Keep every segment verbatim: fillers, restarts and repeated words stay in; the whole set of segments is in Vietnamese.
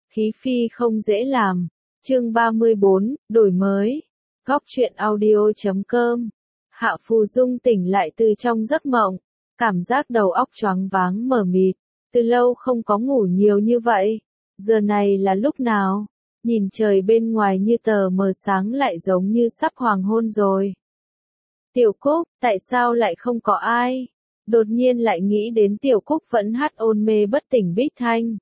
Khí phi không dễ làm. Chương ba mươi bốn, đổi mới. Góc truyện audio chấm com. Hạ Phù Dung tỉnh lại từ trong giấc mộng, cảm giác đầu óc choáng váng mờ mịt, từ lâu không có ngủ nhiều như vậy. Giờ này là lúc nào? Nhìn trời bên ngoài như tờ mờ sáng lại giống như sắp hoàng hôn rồi. Tiểu Cúc, tại sao lại không có ai? Đột nhiên lại nghĩ đến Tiểu Cúc vẫn hát ôn mê bất tỉnh Bích Thanh.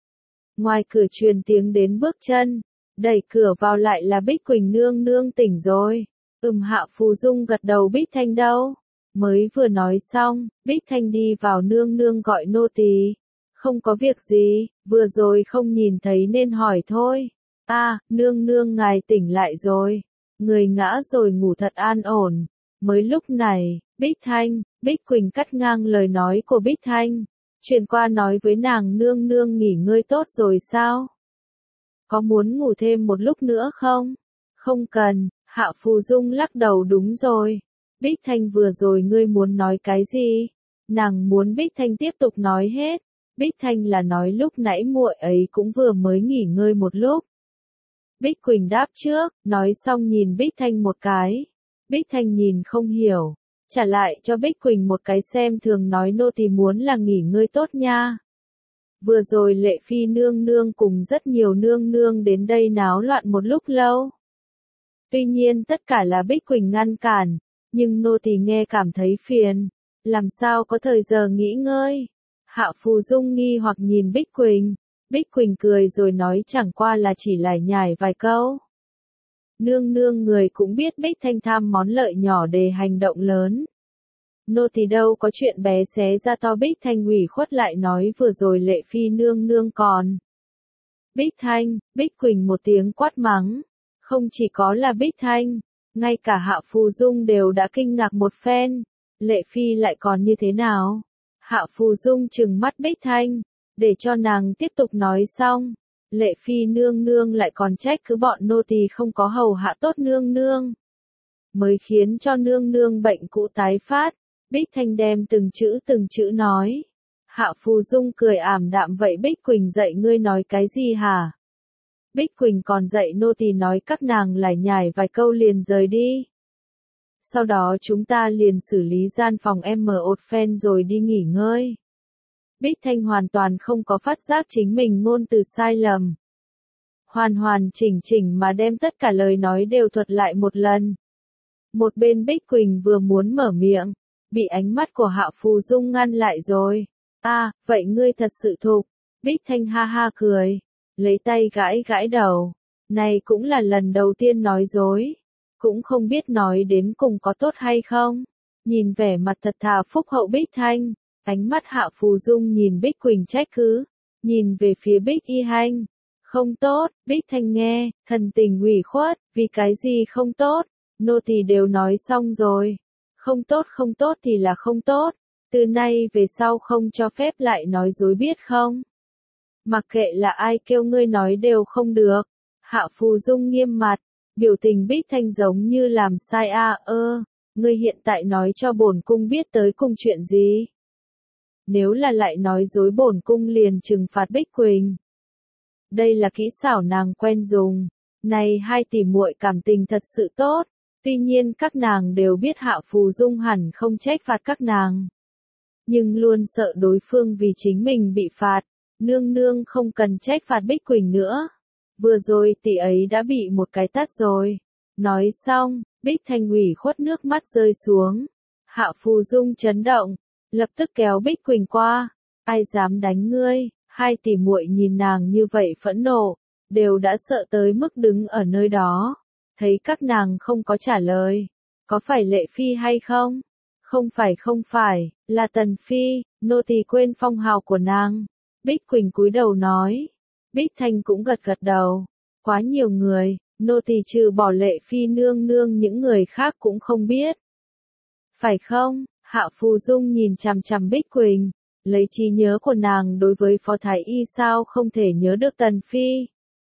Ngoài cửa truyền tiếng đến bước chân, đẩy cửa vào lại là Bích Quỳnh nương nương tỉnh rồi. Ừm Hạ Phù Dung gật đầu. Bích Thanh đâu? Mới vừa nói xong, Bích Thanh đi vào. Nương nương gọi nô tỳ. Không có việc gì, vừa rồi không nhìn thấy nên hỏi thôi. À, nương nương ngài tỉnh lại rồi. Người ngã rồi ngủ thật an ổn. Mới lúc này, Bích Thanh, Bích Quỳnh cắt ngang lời nói của Bích Thanh. Truyền qua nói với nàng nương nương nghỉ ngơi tốt rồi sao? Có muốn ngủ thêm một lúc nữa không? Không cần, Hạ Phù Dung lắc đầu. Đúng rồi. Bích Thanh vừa rồi ngươi muốn nói cái gì? Nàng muốn Bích Thanh tiếp tục nói hết. Bích Thanh là nói lúc nãy muội ấy cũng vừa mới nghỉ ngơi một lúc. Bích Quỳnh đáp trước, nói xong nhìn Bích Thanh một cái. Bích Thanh nhìn không hiểu, trả lại cho Bích Quỳnh một cái xem thường nói nô tỳ muốn là nghỉ ngơi tốt nha. Vừa rồi Lệ Phi nương nương cùng rất nhiều nương nương đến đây náo loạn một lúc lâu. Tuy nhiên tất cả là Bích Quỳnh ngăn cản, nhưng nô tỳ nghe cảm thấy phiền, làm sao có thời giờ nghỉ ngơi. Hạ Phù Dung nghi hoặc nhìn Bích Quỳnh. Bích Quỳnh cười rồi nói chẳng qua là chỉ lải nhải vài câu. Nương nương người cũng biết Bích Thanh tham món lợi nhỏ để hành động lớn. Nô tỳ đâu có chuyện bé xé ra to. Bích Thanh ủy khuất lại nói vừa rồi Lệ Phi nương nương còn. Bích Thanh, Bích Quỳnh một tiếng quát mắng. Không chỉ có là Bích Thanh, ngay cả Hạ Phù Dung đều đã kinh ngạc một phen. Lệ Phi lại còn như thế nào? Hạ Phù Dung trừng mắt Bích Thanh, để cho nàng tiếp tục nói xong. Lệ Phi nương nương lại còn trách cứ bọn nô tỳ không có hầu hạ tốt nương nương, mới khiến cho nương nương bệnh cũ tái phát. Bích Thanh đem từng chữ từng chữ nói. Hạ Phù Dung cười ảm đạm. Vậy Bích Quỳnh dạy ngươi nói cái gì hả? Bích Quỳnh còn dạy nô tỳ nói các nàng lải nhải vài câu liền rời đi. Sau đó chúng ta liền xử lý gian phòng em mở ột phen rồi đi nghỉ ngơi. Bích Thanh hoàn toàn không có phát giác chính mình ngôn từ sai lầm. Hoàn hoàn chỉnh chỉnh mà đem tất cả lời nói đều thuật lại một lần. Một bên Bích Quỳnh vừa muốn mở miệng, bị ánh mắt của Hạ Phù Dung ngăn lại rồi. À, vậy ngươi thật sự thục. Bích Thanh ha ha cười, lấy tay gãi gãi đầu. Này cũng là lần đầu tiên nói dối. Cũng không biết nói đến cùng có tốt hay không. Nhìn vẻ mặt thật thà phúc hậu Bích Thanh, ánh mắt Hạ Phù Dung nhìn Bích Quỳnh trách cứ, nhìn về phía Bích Y Hanh. Không tốt. Bích Thanh nghe, thần tình ủy khuất. Vì cái gì không tốt? Nô tỳ đều nói xong rồi. Không tốt không tốt thì là không tốt. Từ nay về sau không cho phép lại nói dối biết không? Mặc kệ là ai kêu ngươi nói đều không được. Hạ Phù Dung nghiêm mặt, biểu tình Bích Thanh giống như làm sai a à, ơ. Ngươi hiện tại nói cho bổn cung biết tới cung chuyện gì? Nếu là lại nói dối bổn cung liền trừng phạt Bích Quỳnh. Đây là kỹ xảo nàng quen dùng. Này hai tỷ muội cảm tình thật sự tốt. Tuy nhiên các nàng đều biết Hạ Phù Dung hẳn không trách phạt các nàng. Nhưng luôn sợ đối phương vì chính mình bị phạt. Nương nương không cần trách phạt Bích Quỳnh nữa. Vừa rồi tỷ ấy đã bị một cái tát rồi. Nói xong, Bích Thanh ủy khuất nước mắt rơi xuống. Hạ Phù Dung chấn động, lập tức kéo Bích Quỳnh qua. Ai dám đánh ngươi? Hai tỷ muội nhìn nàng như vậy phẫn nộ, đều đã sợ tới mức đứng ở nơi đó. Thấy các nàng không có trả lời. Có phải Lệ Phi hay không? Không phải không phải, là Tần Phi. Nô tỳ quên phong hào của nàng. Bích Quỳnh cúi đầu nói. Bích Thanh cũng gật gật đầu. Quá nhiều người, nô tỳ trừ bỏ Lệ Phi nương nương những người khác cũng không biết. Phải không? Hạ Phù Dung nhìn chằm chằm Bích Quỳnh, lấy trí nhớ của nàng đối với Phó Thái Y sao không thể nhớ được Tần Phi.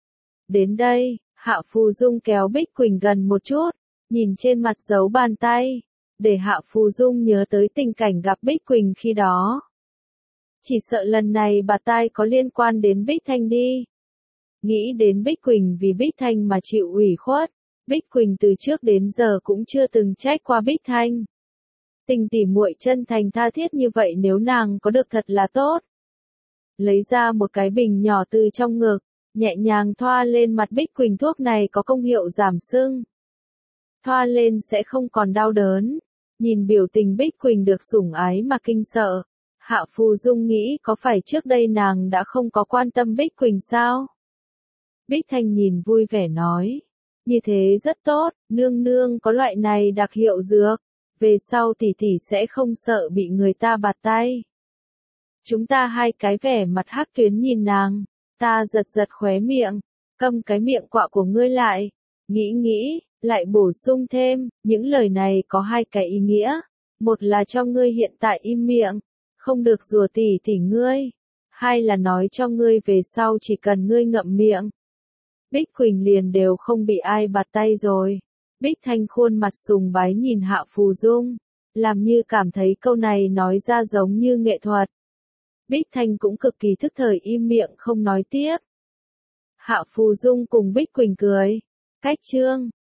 Đến đây, Hạ Phù Dung kéo Bích Quỳnh gần một chút, nhìn trên mặt dấu bàn tay, để Hạ Phù Dung nhớ tới tình cảnh gặp Bích Quỳnh khi đó. Chỉ sợ lần này bà tai có liên quan đến Bích Thanh đi. Nghĩ đến Bích Quỳnh vì Bích Thanh mà chịu ủy khuất, Bích Quỳnh từ trước đến giờ cũng chưa từng trách qua Bích Thanh. Tình tỉ muội chân thành tha thiết như vậy nếu nàng có được thật là tốt. Lấy ra một cái bình nhỏ từ trong ngực, nhẹ nhàng thoa lên mặt Bích Quỳnh, thuốc này có công hiệu giảm sưng. Thoa lên sẽ không còn đau đớn. Nhìn biểu tình Bích Quỳnh được sủng ái mà kinh sợ, Hạ Phù Dung nghĩ có phải trước đây nàng đã không có quan tâm Bích Quỳnh sao? Bích Thanh nhìn vui vẻ nói, như thế rất tốt, nương nương có loại này đặc hiệu dược, về sau tỷ tỷ sẽ không sợ bị người ta bạt tay. Chúng ta hai cái vẻ mặt hắc tuyến nhìn nàng, ta giật giật khóe miệng, câm cái miệng quạ của ngươi lại, nghĩ nghĩ, lại bổ sung thêm, những lời này có hai cái ý nghĩa, một là cho ngươi hiện tại im miệng, không được rủa tỷ tỷ ngươi, hai là nói cho ngươi về sau chỉ cần ngươi ngậm miệng. Bích Quỳnh liền đều không bị ai bạt tay rồi. Bích Thanh khuôn mặt sùng bái nhìn Hạ Phù Dung, làm như cảm thấy câu này nói ra giống như nghệ thuật. Bích Thanh cũng cực kỳ thức thời im miệng không nói tiếp. Hạ Phù Dung cùng Bích Quỳnh cười. Cách chương